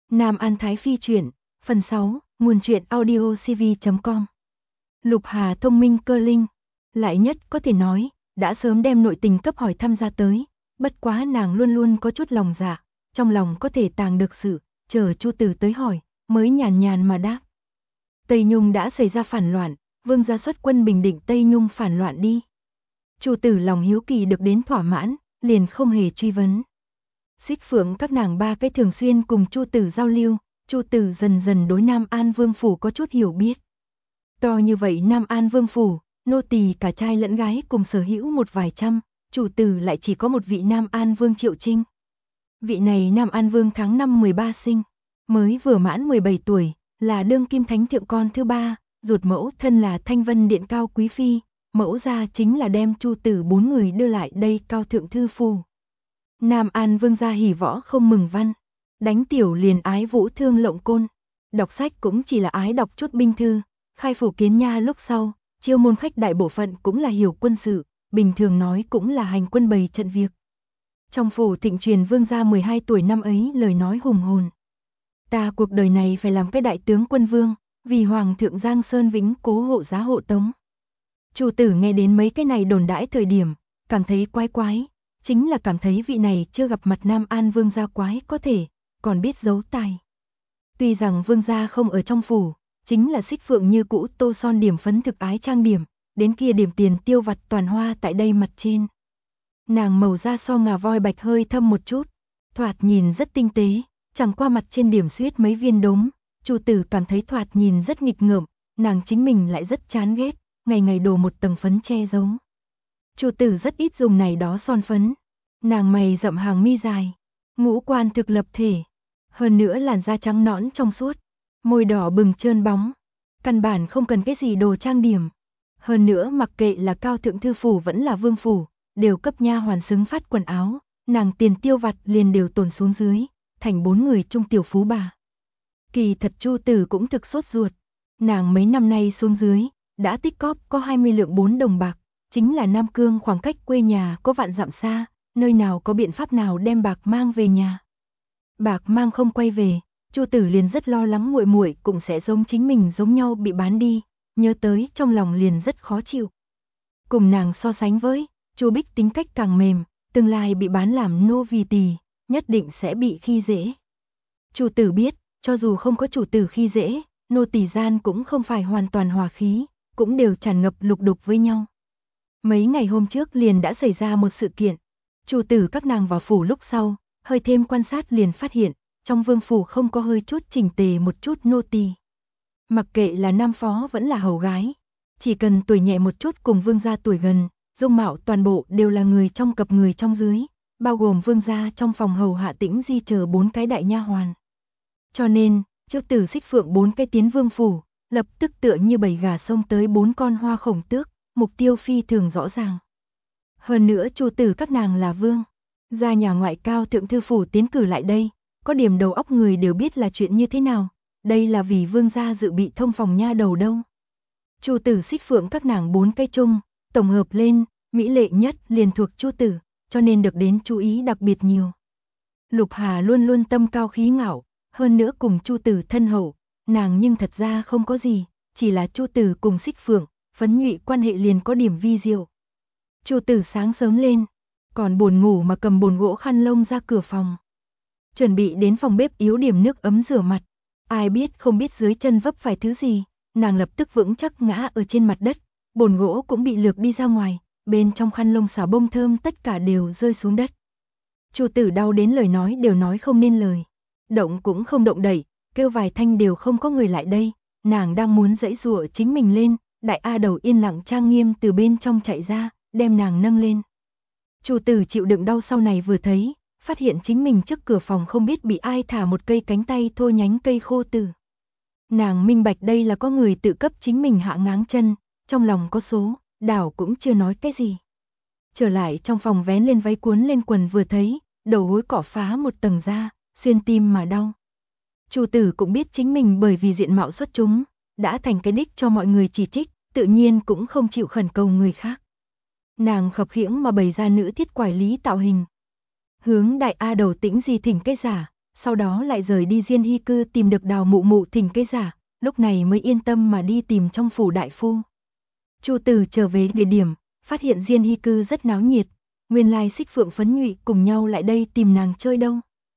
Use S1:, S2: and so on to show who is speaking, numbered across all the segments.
S1: Nam An Thái Phi truyện, phần 6, nguồn truyện audio cv.com. Lục Hà thông minh cơ linh, lại nhất có thể nói, đã sớm đem nội tình cấp hỏi thăm ra tới, bất quá nàng luôn luôn có chút lòng dạ, trong lòng có thể tàng được sự, chờ Chu Tử tới hỏi, mới nhàn nhàn mà đáp. Tây Nhung đã xảy ra phản loạn, vương gia xuất quân bình định Tây Nhung phản loạn đi. Chu Tử lòng hiếu kỳ được đến thỏa mãn, liền không hề truy vấn. Xích Phượng các nàng ba cái thường xuyên cùng Chu Tử giao lưu, Chu Tử dần dần đối Nam An Vương phủ có chút hiểu biết. To như vậy Nam An Vương phủ, nô tỳ cả trai lẫn gái cùng sở hữu một vài trăm, chủ tử lại chỉ có một vị Nam An Vương Triệu Trinh. Vị này Nam An Vương tháng 5 13 sinh, mới vừa mãn 17 tuổi, là đương kim thánh thượng con thứ ba, ruột mẫu thân là Thanh Vân Điện cao quý phi, mẫu gia chính là đem Chu Tử 4 người đưa lại đây cao thượng thư phủ. Nam An Vương gia hỉ võ không mừng văn, đánh tiểu liền ái vũ thương lộng côn, đọc sách cũng chỉ là ái đọc chút binh thư, khai phủ kiến nha lúc sau, chiêu môn khách đại bộ phận cũng là hiểu quân sự, bình thường nói cũng là hành quân bày trận việc. Trong phủ thịnh truyền vương gia 12 tuổi năm ấy lời nói hùng hồn. Ta cuộc đời này phải làm cái đại tướng quân vương, vì hoàng thượng Giang Sơn Vĩnh cố hộ giá hộ tống. Chu Tử nghe đến mấy cái này đồn đãi thời điểm, cảm thấy quái quái, chính là cảm thấy vị này chưa gặp mặt Nam An Vương gia quái có thể, còn biết giấu tài. Tuy rằng Vương gia không ở trong phủ, chính là Xích Phượng như cũ tô son điểm phấn thực ái trang điểm, đến kia điểm tiền tiêu vặt toàn hoa tại đây mặt trên. Nàng màu da so ngà voi bạch hơi thâm một chút, thoạt nhìn rất tinh tế, chẳng qua mặt trên điểm xuyết mấy viên đốm, Chu Tử cảm thấy thoạt nhìn rất nghịch ngợm, nàng chính mình lại rất chán ghét, ngày ngày đổ một tầng phấn che giấu. Chu Tử rất ít dùng này đó son phấn, nàng mày rậm hàng mi dài, ngũ quan thực lập thể, hơn nữa làn da trắng nõn trong suốt, môi đỏ bừng trơn bóng, căn bản không cần cái gì đồ trang điểm. Hơn nữa mặc kệ là cao thượng thư phủ vẫn là vương phủ, đều cấp nha hoàn xứng phát quần áo, nàng tiền tiêu vặt liền đều tồn xuống dưới, thành 4 người trung tiểu phú bà. Kỳ thật Chu Tử cũng thực sốt ruột, nàng mấy năm nay xuống dưới, đã tích cóp có 20 lượng 4 đồng bạc, chính là Nam Cương khoảng cách quê nhà có vạn dặm xa, nơi nào có biện pháp nào đem bạc mang về nhà. Bạc mang không quay về, Chu Tử liền rất lo lắng muội muội cũng sẽ giống chính mình giống nhau bị bán đi, nhớ tới trong lòng liền rất khó chịu. Cùng nàng so sánh với, Chu Bích tính cách càng mềm, tương lai bị bán làm nô vì tỳ, nhất định sẽ bị khi dễ. Chu Tử biết, cho dù không có chủ tử khi dễ, nô tỳ gian cũng không phải hoàn toàn hòa khí, cũng đều tràn ngập lục đục với nhau. Mấy ngày hôm trước liền đã xảy ra một sự kiện, Chu Tử các nàng vào phủ lúc sau, hơi thêm quan sát liền phát hiện, trong vương phủ không có hơi chút chỉnh tề một chút nô tỳ. Mặc kệ là nam phó vẫn là hầu gái, chỉ cần tuổi nhẹ một chút cùng vương gia tuổi gần, dung mạo toàn bộ đều là người trong cập người trong dưới, bao gồm vương gia trong phòng hầu hạ Tĩnh Di chờ 4 cái đại nha hoàn. Cho nên, Chu Tử Xích Phượng 4 cái tiến vương phủ, lập tức tựa như bầy gà xông tới 4 con hoa khổng tước, mục tiêu phi thường rõ ràng. Hơn nữa Chu Tử các nàng là vương gia nhà ngoại cao thượng thư phủ tiến cử lại đây, có điểm đầu óc người đều biết là chuyện như thế nào, đây là vì vương gia dự bị thông phòng nha đầu đâu. Chu Tử Xích Phượng các nàng 4 cái chung, tổng hợp lên, mỹ lệ nhất liền thuộc Chu Tử, cho nên được đến chú ý đặc biệt nhiều. Lục Hà luôn luôn tâm cao khí ngạo, hơn nữa cùng Chu Tử thân hậu, nàng nhưng thật ra không có gì, chỉ là Chu Tử cùng Xích Phượng, phấn nhụy quan hệ liền có điểm vi diệu. Chu Tử sáng sớm lên, còn buồn ngủ mà cầm bồn gỗ khăn lông ra cửa phòng. Chuẩn bị đến phòng bếp yếu điểm nước ấm rửa mặt, ai biết không biết dưới chân vấp phải thứ gì, nàng lập tức vững chắc ngã ở trên mặt đất, bồn gỗ cũng bị lược đi ra ngoài, bên trong khăn lông xả bông thơm tất cả đều rơi xuống đất. Chu Tử đau đến lời nói đều nói không nên lời, động cũng không động đậy, kêu vài thanh đều không có người lại đây, nàng đang muốn giãy giụa chính mình lên, đại A Đầu yên lặng trang nghiêm từ bên trong chạy ra, đem nàng nâng lên. Chu Tử chịu đựng đau sau này vừa thấy, phát hiện chính mình trước cửa phòng không biết bị ai thả một cây cánh tay thô nhánh cây khô tử. Nàng minh bạch đây là có người tự cấp chính mình hạ ngáng chân, trong lòng có số, đảo cũng chưa nói cái gì. Trở lại trong phòng vén lên váy cuốn lên quần vừa thấy, đầu gối cỏ phá một tầng da, xuyên tim mà đau. Chu Tử cũng biết chính mình bởi vì diện mạo xuất chúng, đã thành cái đích cho mọi người chỉ trích, tự nhiên cũng không chịu khẩn cầu người khác. Nàng khập khiễng mà bày ra nữ thiết quải lý tạo hình. Hướng đại A Đầu Tĩnh Di thỉnh cái giả, sau đó lại rời đi Diên Hy cư tìm được Đào Mụ Mụ thỉnh cái giả, lúc này mới yên tâm mà đi tìm trong phủ đại phu. Chu Tử trở về địa điểm, phát hiện Diên Hy cư rất náo nhiệt, nguyên lai Xích Phượng Phấn Nhụy cùng nhau lại đây tìm nàng chơi đâu.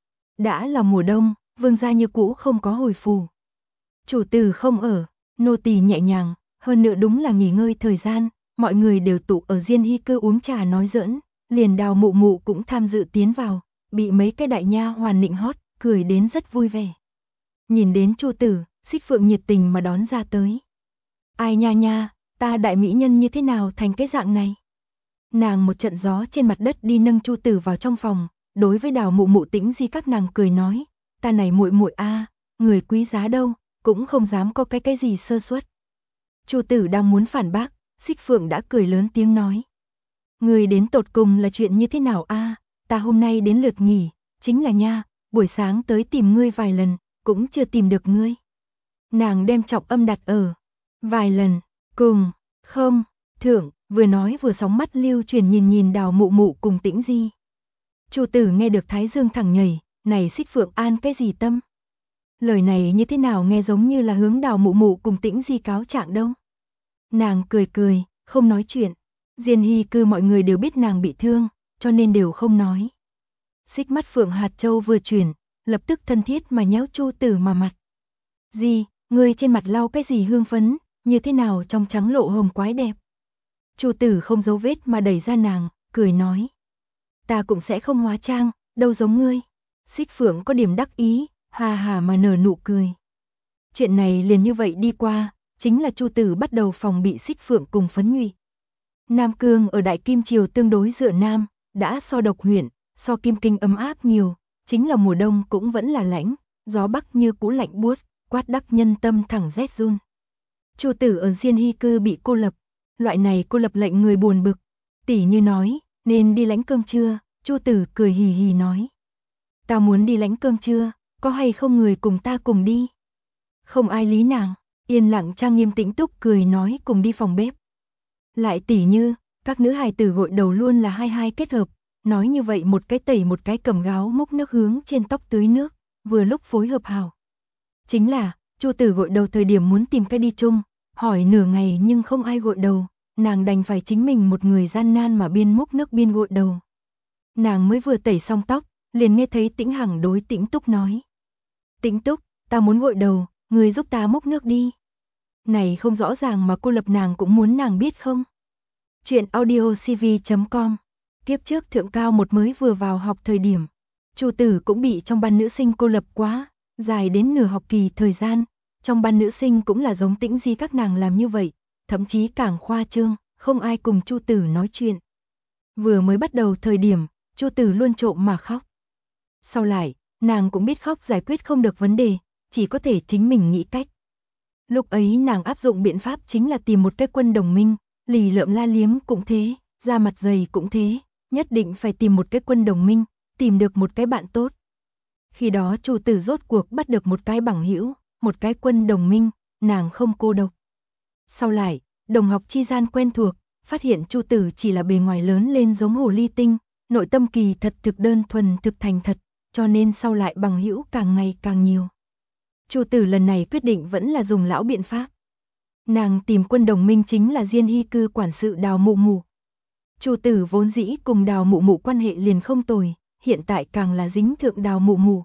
S1: Đã là mùa đông, vương gia như cũ không có hồi phủ. Chủ tử không ở, nô tỳ nhẹ nhàng, hơn nữa đúng là nghỉ ngơi thời gian, mọi người đều tụ ở Diên Hy cư uống trà nói giỡn, liền Đào Mụ Mụ cũng tham dự tiến vào, bị mấy cái đại nha hoàn nịnh hót, cười đến rất vui vẻ. Nhìn đến Chu Tử, Xích Phượng nhiệt tình mà đón ra tới. Ai nha nha, ta đại mỹ nhân như thế nào thành cái dạng này? Nàng một trận gió trên mặt đất đi nâng Chu Tử vào trong phòng, đối với Đào Mụ Mụ Tĩnh Di các nàng cười nói, ta này muội muội a, người quý giá đâu, cũng không dám có cái gì sơ suất. Chu Tử đang muốn phản bác, Xích Phượng đã cười lớn tiếng nói, người đến tột cùng là chuyện như thế nào a? Ta hôm nay đến lượt nghỉ, chính là nha, buổi sáng tới tìm ngươi vài lần, cũng chưa tìm được ngươi. Nàng đem trọng âm đặt ở vài lần, cùng, không, thượng, vừa nói vừa sóng mắt lưu chuyển nhìn Đào Mụ Mụ cùng Tĩnh Di. Chu Tử nghe được thái dương thẳng nhảy, này Xích Phượng an cái gì tâm? Lời này như thế nào nghe giống như là hướng Đào Mụ Mụ cùng Tĩnh Di cáo trạng đâu. Nàng cười cười, không nói chuyện. Diên Hy cư mọi người đều biết nàng bị thương, cho nên đều không nói. Xích mắt Phượng hạt châu vừa chuyển, lập tức thân thiết mà nhéo Chu Tử mà mặt. Gì, ngươi trên mặt lau cái gì hương phấn, như thế nào trong trắng lộ hồng quái đẹp. Chu Tử không giấu vết mà đẩy ra nàng, cười nói. Ta cũng sẽ không hóa trang, đâu giống ngươi. Xích Phượng có điểm đắc ý, hà hà mà nở nụ cười. Chuyện này liền như vậy đi qua, chính là Chu Tử bắt đầu phòng bị Xích Phượng cùng Phấn Nhụy. Nam Cương ở Đại Kim Triều tương đối dựa Nam, đã so Độc huyện, so Kim Kinh ấm áp nhiều, chính là mùa đông cũng vẫn là lạnh, gió bắc như cũ lạnh buốt, quát đắc nhân tâm thẳng rét run. Chu Tử ở Diên Hy cư bị cô lập, loại này cô lập lệnh người buồn bực, tỉ như nói, nên đi lãnh cơm trưa, Chu Tử cười hì hì nói. Ta muốn đi lãnh cơm trưa, có hay không người cùng ta cùng đi? Không ai lý nàng, yên lặng trang nghiêm tĩnh túc cười nói cùng đi phòng bếp. Lại tỉ như, các nữ hài tử gội đầu luôn là hai kết hợp, nói như vậy một cái tẩy một cái cầm gáo múc nước hướng trên tóc tưới nước, vừa lúc phối hợp hảo. Chính là, Chu Tử gội đầu thời điểm muốn tìm cái đi chung, hỏi nửa ngày nhưng không ai gội đầu, nàng đành phải chính mình một người gian nan mà biên múc nước biên gội đầu. Nàng mới vừa tẩy xong tóc, liền nghe thấy Tĩnh Hằng đối Tĩnh Túc nói. Tĩnh Túc, ta muốn gội đầu, người giúp ta múc nước đi. Này không rõ ràng mà cô lập nàng cũng muốn nàng biết không? Chuyện audiocv.com. Kiếp trước Thượng Cao một mới vừa vào học thời điểm, Chu Tử cũng bị trong ban nữ sinh cô lập quá, dài đến nửa học kỳ thời gian, trong ban nữ sinh cũng là giống Tĩnh Di các nàng làm như vậy, thậm chí càng khoa trương, không ai cùng Chu Tử nói chuyện. Vừa mới bắt đầu thời điểm, Chu Tử luôn trộm mà khóc. Sau lại, nàng cũng biết khóc giải quyết không được vấn đề, chỉ có thể chính mình nghĩ cách. Lúc ấy nàng áp dụng biện pháp chính là tìm một cái quân đồng minh, lì lợm la liếm cũng thế, da mặt dày cũng thế, nhất định phải tìm một cái quân đồng minh, tìm được một cái bạn tốt. Khi đó Chu Tử rốt cuộc bắt được một cái bằng hữu, một cái quân đồng minh, nàng không cô độc. Sau lại, đồng học chi gian quen thuộc, phát hiện Chu Tử chỉ là bề ngoài lớn lên giống hồ ly tinh, nội tâm kỳ thật thực đơn thuần thực thành thật, cho nên sau lại bằng hữu càng ngày càng nhiều. Chu Tử lần này quyết định vẫn là dùng lão biện pháp. Nàng tìm quân đồng minh chính là Diên Hy cư quản sự Đào Mụ Mụ. Chu Tử vốn dĩ cùng Đào Mụ Mụ quan hệ liền không tồi, hiện tại càng là dính thượng Đào Mụ Mụ.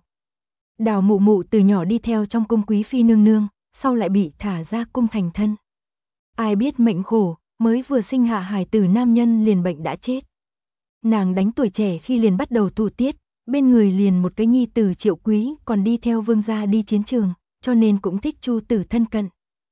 S1: Đào Mụ Mụ từ nhỏ đi theo trong cung quý phi nương nương, sau lại bị thả ra cung thành thân. Ai biết mệnh khổ, mới vừa sinh hạ hài tử nam nhân liền bệnh đã chết. Nàng đánh tuổi trẻ khi liền bắt đầu thủ tiết, bên người liền một cái nhi tử Triệu Quý còn đi theo vương gia đi chiến trường, cho nên cũng thích Chu Tử thân cận.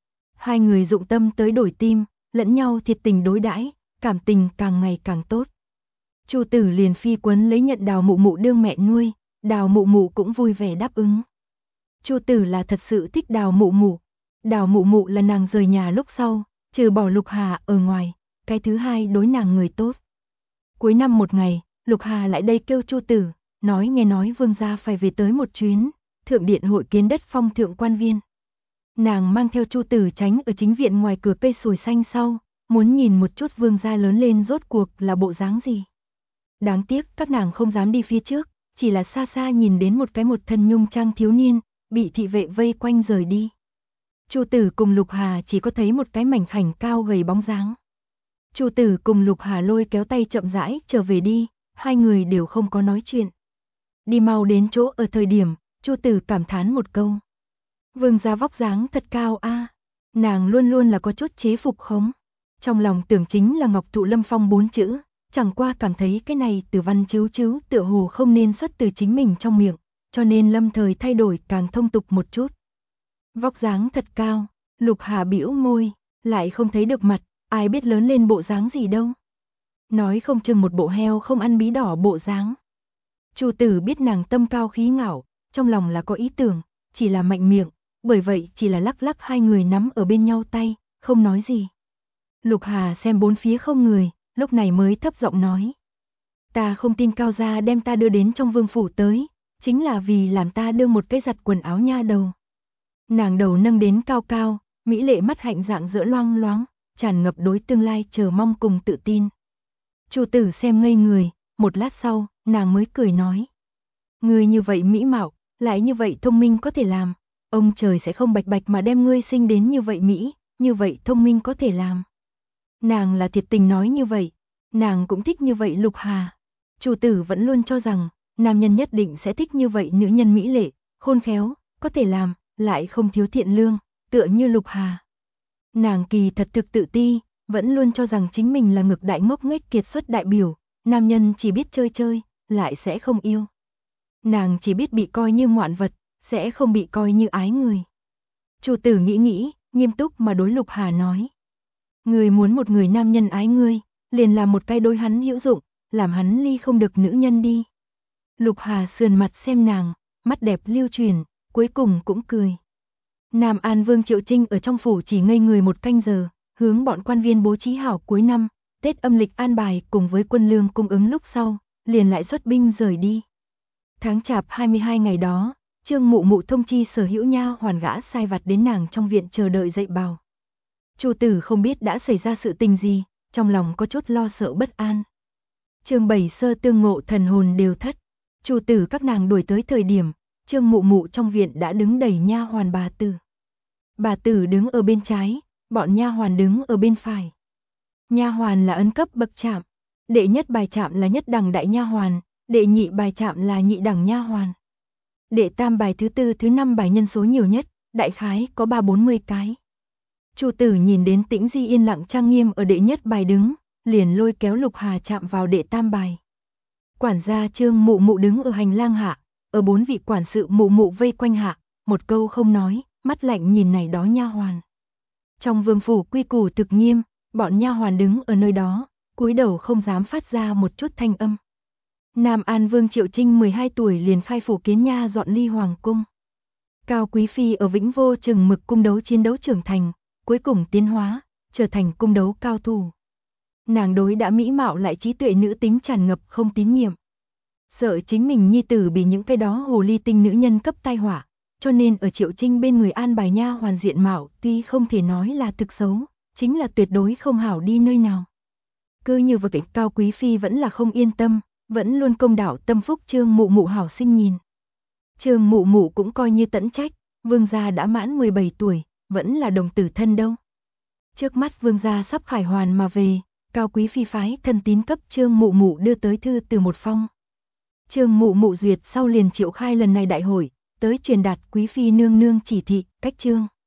S1: Hai người dụng tâm tới đổi tim, lẫn nhau thiệt tình đối đãi, cảm tình càng ngày càng tốt. Chu Tử liền phi quấn lấy nhận Đào Mụ Mụ đương mẹ nuôi, Đào Mụ Mụ cũng vui vẻ đáp ứng. Chu Tử là thật sự thích Đào Mụ Mụ. Đào Mụ Mụ là nàng rời nhà lúc sau, trừ bỏ Lục Hà ở ngoài, cái thứ hai đối nàng người tốt. Cuối năm một ngày, Lục Hà lại đây kêu Chu Tử, nghe nói vương gia phải về tới một chuyến, thượng điện hội kiến đất phong thượng quan viên. Nàng mang theo Chu Tử tránh ở chính viện ngoài cửa cây sồi xanh sau, muốn nhìn một chút vương gia lớn lên rốt cuộc là bộ dáng gì. Đáng tiếc các nàng không dám đi phía trước, chỉ là xa xa nhìn đến một thân nhung trang thiếu niên, bị thị vệ vây quanh rời đi. Chu Tử cùng Lục Hà chỉ có thấy một cái mảnh khảnh cao gầy bóng dáng. Chu Tử cùng Lục Hà lôi kéo tay chậm rãi trở về đi, hai người đều không có nói chuyện. Đi mau đến chỗ ở thời điểm, Chu Tử cảm thán một câu. Vương gia vóc dáng thật cao a, nàng luôn luôn là có chút chế phục khống. Trong lòng tưởng chính là Ngọc Thụ Lâm Phong 4 chữ, chẳng qua cảm thấy cái này từ văn chiếu tựa hồ không nên xuất từ chính mình trong miệng, cho nên lâm thời thay đổi càng thông tục một chút. Vóc dáng thật cao, Lục Hà bĩu môi, lại không thấy được mặt, ai biết lớn lên bộ dáng gì đâu. Nói không chừng một bộ heo không ăn bí đỏ bộ dáng. Chu Tử biết nàng tâm cao khí ngạo, trong lòng là có ý tưởng, chỉ là mạnh miệng, bởi vậy chỉ là lắc lắc hai người nắm ở bên nhau tay, không nói gì. Lục Hà xem bốn phía không người, lúc này mới thấp giọng nói. Ta không tin Cao gia đem ta đưa đến trong vương phủ tới, chính là vì làm ta đưa một cái giặt quần áo nha đầu. Nàng đầu nâng đến cao cao, mỹ lệ mắt hạnh dạng dỡ loang loáng, tràn ngập đối tương lai chờ mong cùng tự tin. Chu Tử xem ngây người, một lát sau, nàng mới cười nói. Ngươi như vậy mỹ mạo, lại như vậy thông minh có thể làm, ông trời sẽ không bạch bạch mà đem ngươi sinh đến như vậy mỹ, như vậy thông minh có thể làm. Nàng là thiệt tình nói như vậy, nàng cũng thích như vậy Lục Hà. Chu Tử vẫn luôn cho rằng, nam nhân nhất định sẽ thích như vậy nữ nhân mỹ lệ, khôn khéo, có thể làm, lại không thiếu thiện lương, tựa như Lục Hà. Nàng kỳ thật thực tự ti, vẫn luôn cho rằng chính mình là ngực đại ngốc nghếch kiệt xuất đại biểu, nam nhân chỉ biết chơi chơi, lại sẽ không yêu. Nàng chỉ biết bị coi như ngoạn vật, sẽ không bị coi như ái người. Chu Tử nghĩ, nghiêm túc mà đối Lục Hà nói. Ngươi muốn một người nam nhân ái ngươi, liền làm một cái đối hắn hữu dụng, làm hắn ly không được nữ nhân đi. Lục Hà sườn mặt xem nàng, mắt đẹp lưu truyền, cuối cùng cũng cười. Nam An Vương Triệu Trinh ở trong phủ chỉ ngây người một canh giờ, hướng bọn quan viên bố trí hảo cuối năm, Tết âm lịch an bài cùng với quân lương cung ứng lúc sau, liền lại xuất binh rời đi. Tháng Chạp 22 ngày đó, Trương Mụ Mụ thông chi sở hữu nha hoàn gã sai vặt đến nàng trong viện chờ đợi dạy bảo. Chu Tử không biết đã xảy ra sự tình gì, trong lòng có chút lo sợ bất an. Chương 7 sơ tương ngộ thần hồn đều thất. Chu Tử các nàng đuổi tới thời điểm, Trương Mụ Mụ trong viện đã đứng đầy nha hoàn bà tử. Bà tử đứng ở bên trái, bọn nha hoàn đứng ở bên phải. Nha hoàn là ấn cấp bậc trạm, đệ nhất bài trạm là nhất đẳng đại nha hoàn, đệ nhị bài trạm là nhị đẳng nha hoàn. Đệ tam bài thứ tư thứ năm bài nhân số nhiều nhất, đại khái có 30-40 cái. Chu Tử nhìn đến Tĩnh Di yên lặng trang nghiêm ở đệ nhất bài đứng, liền lôi kéo Lục Hà chạm vào đệ tam bài. Quản gia Trương Mụ Mụ đứng ở hành lang hạ, ở 4 vị quản sự Mụ Mụ vây quanh hạ, một câu không nói, mắt lạnh nhìn này đó nha hoàn. Trong vương phủ quy củ thực nghiêm, bọn nha hoàn đứng ở nơi đó, cúi đầu không dám phát ra một chút thanh âm. Nam An Vương Triệu Trinh 12 tuổi liền khai phủ kiến nha dọn ly hoàng cung. Cao Quý Phi ở Vĩnh Vô chừng mực cung đấu chiến đấu trưởng thành, cuối cùng tiến hóa, trở thành cung đấu cao thủ. Nàng đối đã mỹ mạo lại trí tuệ nữ tính tràn ngập không tín nhiệm. Sợ chính mình nhi tử bị những cái đó hồ ly tinh nữ nhân cấp tai họa, cho nên ở Triệu Trinh bên người an bài nha hoàn diện mạo tuy không thể nói là thực xấu, chính là tuyệt đối không hảo đi nơi nào. Cứ như vậy Cao Quý Phi vẫn là không yên tâm, vẫn luôn công đảo tâm phúc Trương Mụ Mụ hảo sinh nhìn. Trương Mụ Mụ cũng coi như tẫn trách, vương gia đã mãn 17 tuổi, vẫn là đồng tử thân đâu. Trước mắt vương gia sắp khải hoàn mà về, Cao Quý Phi phái thân tín cấp Trương Mụ Mụ đưa tới thư từ một phong. Trương Mụ Mụ duyệt sau liền triệu khai lần này đại hội, tới truyền đạt Quý Phi nương nương chỉ thị, cách trương.